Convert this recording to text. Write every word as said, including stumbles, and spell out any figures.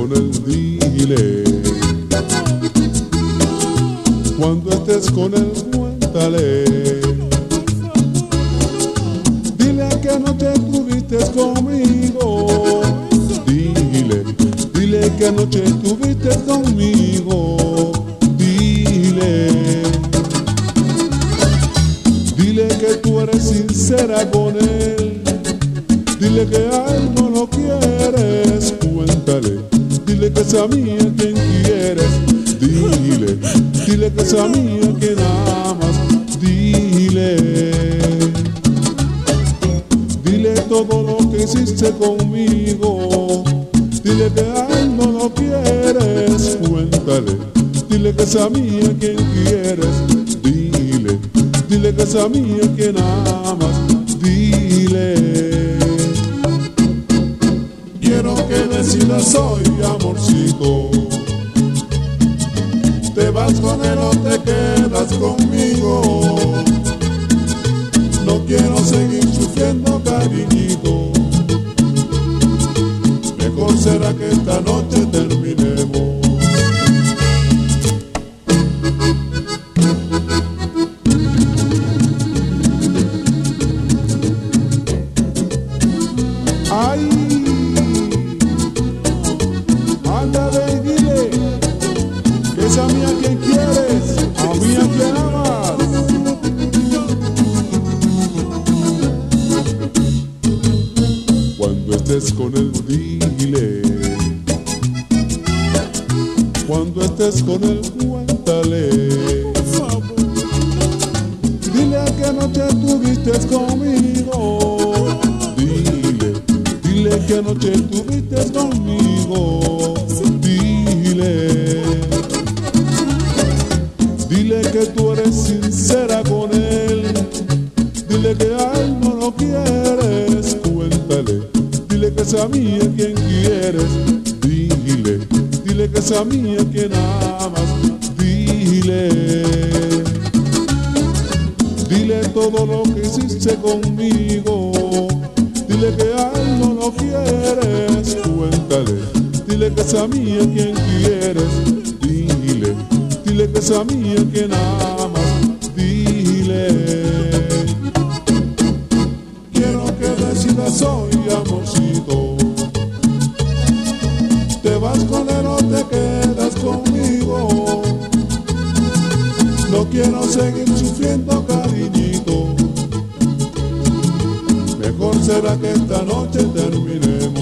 con él, dile. Cuando estés con él, cuéntale. Dile que anoche estuviste conmigo. Dile, dile que anoche estuviste conmigo. Dile, dile que tú eres sincera con él. Dile que a él no lo quieres, cuéntale. Dile que es a mí a quien quieres. Dile, dile que es a mí a quien amas. Dile, dile todo lo que hiciste conmigo. Dile que a él no lo quieres, cuéntale. Dile que es a mí a quien quieres. Dile, dile que es a mí a quien amas. Dile, quiero que decidas hoy, amorcito. ¿Te vas con él o te quedas conmigo? No quiero seguir sufriendo, cariñito. Mejor será que esta noche terminemos. Ay, ándale y dile que es a mí a quien quieres, a mí a quien amas. Cuando estés con él, dile. Cuando estés con él, cuéntale. Dile que anoche estuviste conmigo. Dile, dile que anoche estuviste conmigo. Dile, dile que tú eres sincera con él. Dile que a él no lo quieres, cuéntale. Dile que es a mí a quien quieres. Dile, dile que es a mí a quien amas. Dile, dile todo lo que hiciste conmigo. Dile que a él no lo quieres, cuéntale. Dile que es a mí a quien quieres. Dile, dile que es a mí a quien amas. Dile, quiero que decidas hoy, amorcito. ¿Te vas con él o te quedas conmigo? No quiero seguir sufriendo, cariñito. Mejor será que esta noche terminemos.